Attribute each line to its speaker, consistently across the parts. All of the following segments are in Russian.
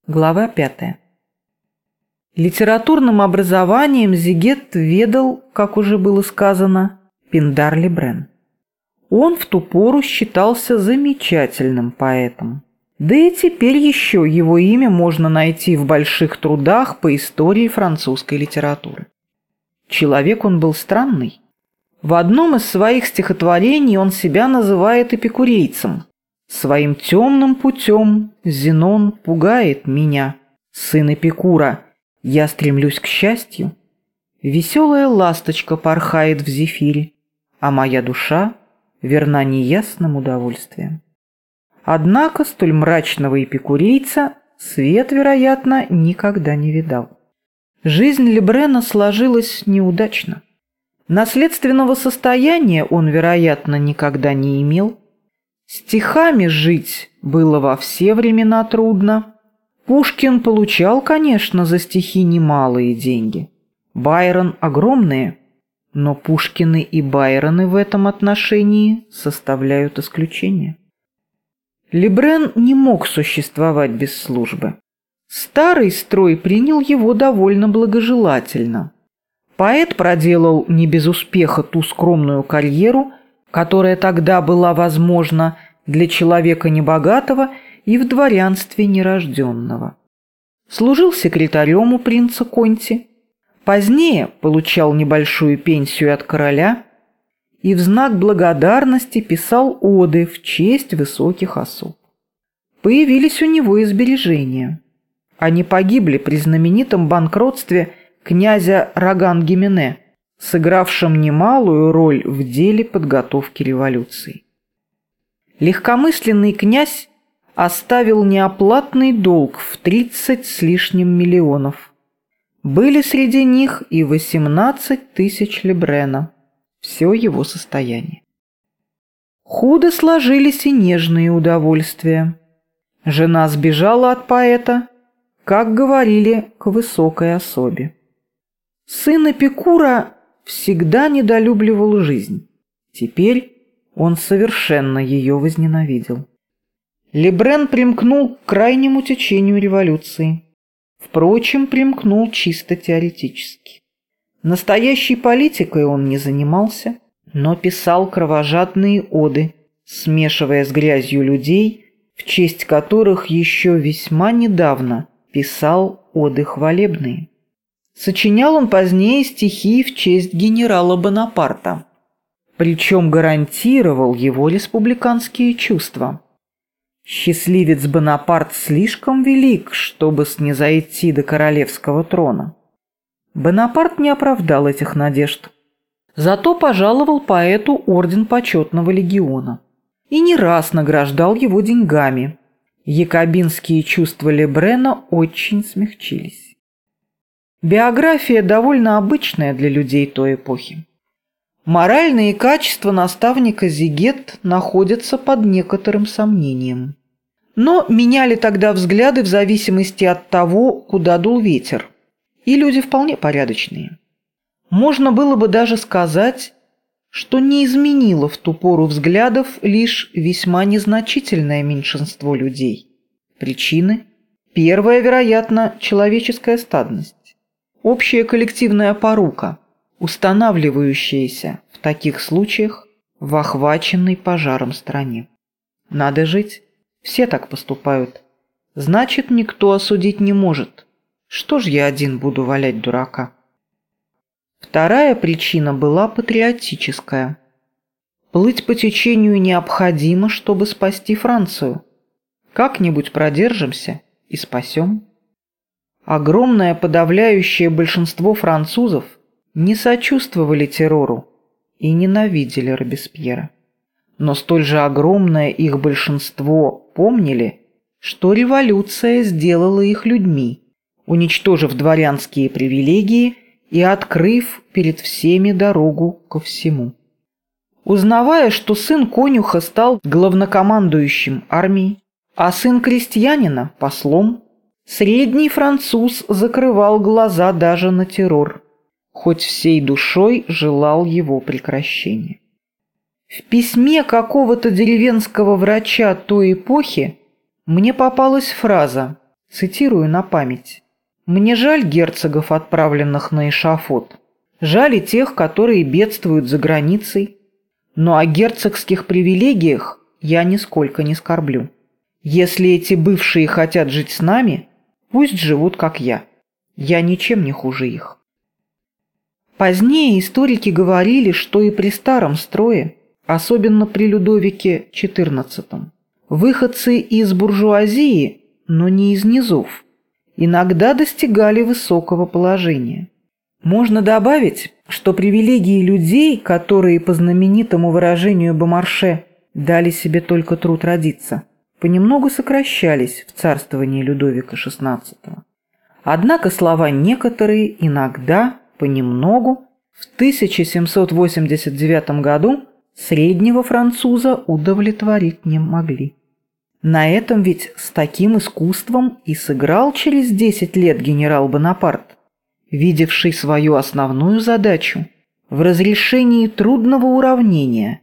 Speaker 1: Глава 5. Литературным образованием Зигетт ведал, как уже было сказано, Пиндар Лебрен. Он в ту пору считался замечательным поэтом. Да и теперь еще его имя можно найти в больших трудах по истории французской литературы. Человек он был странный. В одном из своих стихотворений он себя называет эпикурейцем. «Своим темным путем Зенон пугает меня, сын Эпикура, я стремлюсь к счастью. Веселая ласточка порхает в зефире, а моя душа верна неясным удовольствиям». Однако столь мрачного эпикурейца свет, вероятно, никогда не видал. Жизнь Лебрена сложилась неудачно. Наследственного состояния он, вероятно, никогда не имел. Стихами жить было во все времена трудно. Пушкин получал, конечно, за стихи немалые деньги. Байрон огромные, но Пушкины и Байроны в этом отношении составляют исключение. Лебрен не мог существовать без службы. Старый строй принял его довольно благожелательно. Поэт проделал не без успеха ту скромную карьеру, которая тогда была возможна для человека небогатого и в дворянстве нерожденного. Служил секретарем у принца Конти, позднее получал небольшую пенсию от короля и в знак благодарности писал оды в честь высоких особ. Появились у него и сбережения. Они погибли при знаменитом банкротстве князя Роган-Гимене, сыгравшим немалую роль в деле подготовки революции. Легкомысленный князь оставил неоплатный долг в 30 с лишним миллионов. Были среди них и 18 тысяч лебрена, все его состояние. Худо сложились и нежные удовольствия. Жена сбежала от поэта, как говорили, к высокой особе. Сын Эпикура всегда недолюбливал жизнь. Теперь он совершенно ее возненавидел. Лебрен примкнул к крайнему течению революции. Впрочем, примкнул чисто теоретически. Настоящей политикой он не занимался, но писал кровожадные оды, смешивая с грязью людей, в честь которых еще весьма недавно писал оды хвалебные. Сочинял он позднее стихи в честь генерала Бонапарта, причем гарантировал его республиканские чувства. Счастливец Бонапарт слишком велик, чтобы снизойти до королевского трона. Бонапарт не оправдал этих надежд. Зато пожаловал поэту орден почетного легиона и не раз награждал его деньгами. Якобинские чувства Лебрена очень смягчились. Биография довольно обычная для людей той эпохи. Моральные качества наставника Зигетт находятся под некоторым сомнением. Но меняли тогда взгляды в зависимости от того, куда дул ветер. И люди вполне порядочные. Можно было бы даже сказать, что не изменило в ту пору взглядов лишь весьма незначительное меньшинство людей. Причины? Первая, вероятно, человеческая стадность. Общая коллективная порука, устанавливающаяся в таких случаях в охваченной пожаром стране. Надо жить, все так поступают. Значит, никто осудить не может. Что ж я один буду валять дурака? Вторая причина была патриотическая. Плыть по течению необходимо, чтобы спасти Францию. Как-нибудь продержимся и спасем. Огромное подавляющее большинство французов не сочувствовали террору и ненавидели Робеспьера. Но столь же огромное их большинство помнили, что революция сделала их людьми, уничтожив дворянские привилегии и открыв перед всеми дорогу ко всему. Узнавая, что сын конюха стал главнокомандующим армией, а сын крестьянина – послом, средний француз закрывал глаза даже на террор, хоть всей душой желал его прекращения. В письме какого-то деревенского врача той эпохи мне попалась фраза Цитирую на память. «Мне жаль герцогов, отправленных на эшафот. Жаль и тех, которые бедствуют за границей. Но о герцогских привилегиях я нисколько не скорблю. Если эти бывшие хотят жить с нами, пусть живут, как я. Я ничем не хуже их». Позднее историки говорили, что и при старом строе, особенно при Людовике XIV, выходцы из буржуазии, но не из низов, иногда достигали высокого положения. Можно добавить, что привилегии людей, которые, по знаменитому выражению Бомарше, дали себе только труд родиться, понемногу сокращались в царствовании Людовика XVI. Однако слова «некоторые», «иногда», «понемногу» в 1789 году среднего француза удовлетворить не могли. На этом ведь с таким искусством и сыграл через 10 лет генерал Бонапарт, видевший свою основную задачу в разрешении трудного уравнения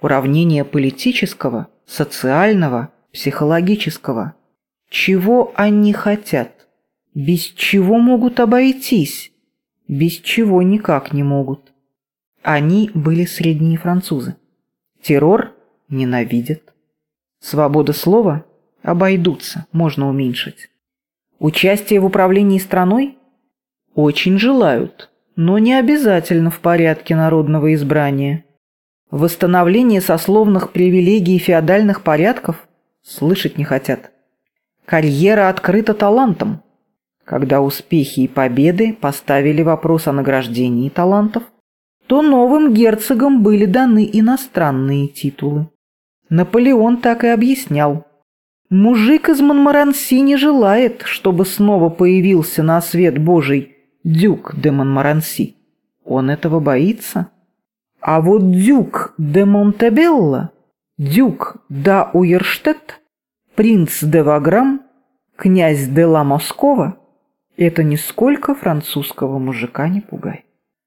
Speaker 1: политического, социального, психологического. Чего они хотят? Без чего могут обойтись? Без чего никак не могут. Они были средние французы. Террор ненавидят. Свобода слова обойдутся, можно уменьшить. Участие в управлении страной очень желают, но не обязательно в порядке народного избрания. Восстановление сословных привилегий и феодальных порядков слышать не хотят. Карьера открыта талантом. Когда успехи и победы поставили вопрос о награждении талантов, то новым герцогам были даны иностранные титулы. Наполеон так и объяснял. Мужик из Монморанси не желает, чтобы снова появился на свет Божий дюк де Монморанси. Он этого боится. А вот дюк де Монтебелло, дюк да Уерштет, принц де Ваграм, князь де ла Москова — это нисколько французского мужика не пугает.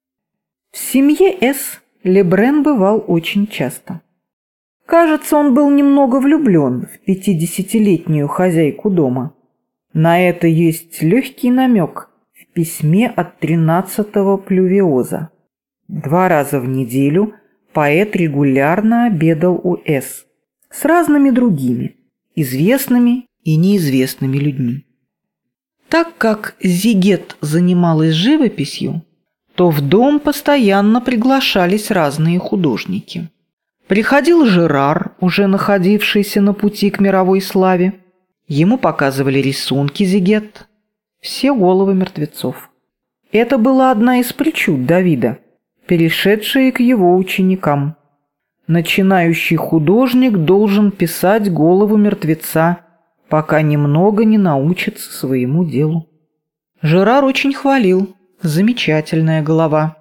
Speaker 1: В семье С. Лебрен бывал очень часто. Кажется, он был немного влюблен в 50-летнюю хозяйку дома. На это есть легкий намек в письме от 13-го Плювиоза. 2 раза в неделю поэт регулярно обедал у С. с разными другими, известными и неизвестными людьми. Так как Зигет занималась живописью, то в дом постоянно приглашались разные художники. Приходил Жерар, уже находившийся на пути к мировой славе. Ему показывали рисунки Зигет, все головы мертвецов. Это была одна из причуд Давида, перешедшая к его ученикам. Начинающий художник должен писать голову мертвеца, пока немного не научится своему делу. Жерар очень хвалил: замечательная голова.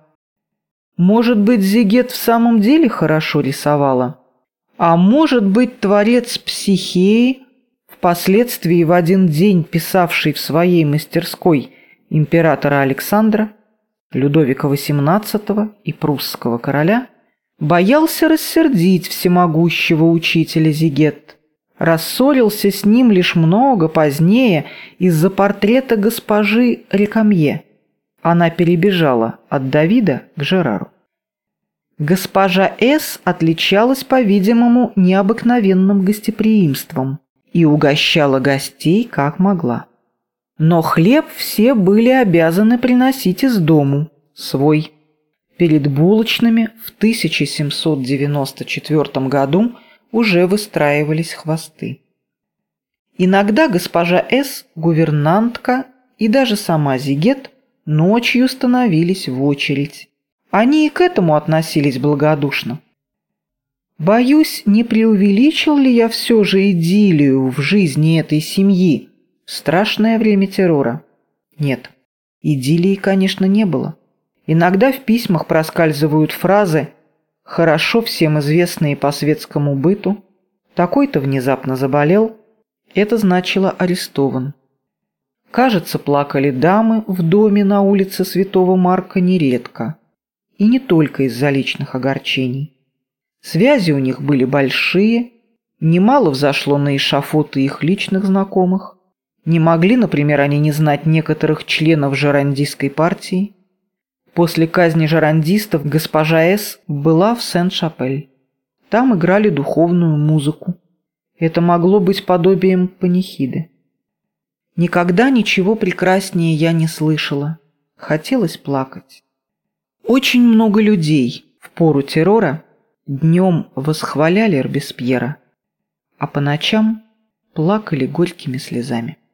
Speaker 1: Может быть, Зигет в самом деле хорошо рисовала? А может быть, творец Психеи, впоследствии в один день писавший в своей мастерской императора Александра, Людовика XVIII и прусского короля, боялся рассердить всемогущего учителя Зигет, рассорился с ним лишь много позднее из-за портрета госпожи Рекамье. Она перебежала от Давида к Жерару. Госпожа С. отличалась, по-видимому, необыкновенным гостеприимством и угощала гостей как могла. Но хлеб все были обязаны приносить из дому, свой. Перед булочными в 1794 году уже выстраивались хвосты. Иногда госпожа С., гувернантка и даже сама Зигет ночью становились в очередь. Они и к этому относились благодушно. Боюсь, не преувеличил ли я все же идиллию в жизни этой семьи в страшное время террора? Нет, идиллии, конечно, не было. Иногда в письмах проскальзывают фразы, хорошо всем известные по светскому быту: такой-то внезапно заболел, это значило арестован. Кажется, плакали дамы в доме на улице Святого Марка нередко, и не только из-за личных огорчений. Связи у них были большие, немало взошло на эшафоты их личных знакомых, Не могли, например, они не знать некоторых членов жерандистской партии? После казни жерандистов госпожа С. была в Сен-Шапель. Там играли духовную музыку. Это могло быть подобием панихиды. Никогда ничего прекраснее я не слышала. Хотелось плакать. Очень много людей в пору террора днем восхваляли Робеспьера, а по ночам плакали горькими слезами.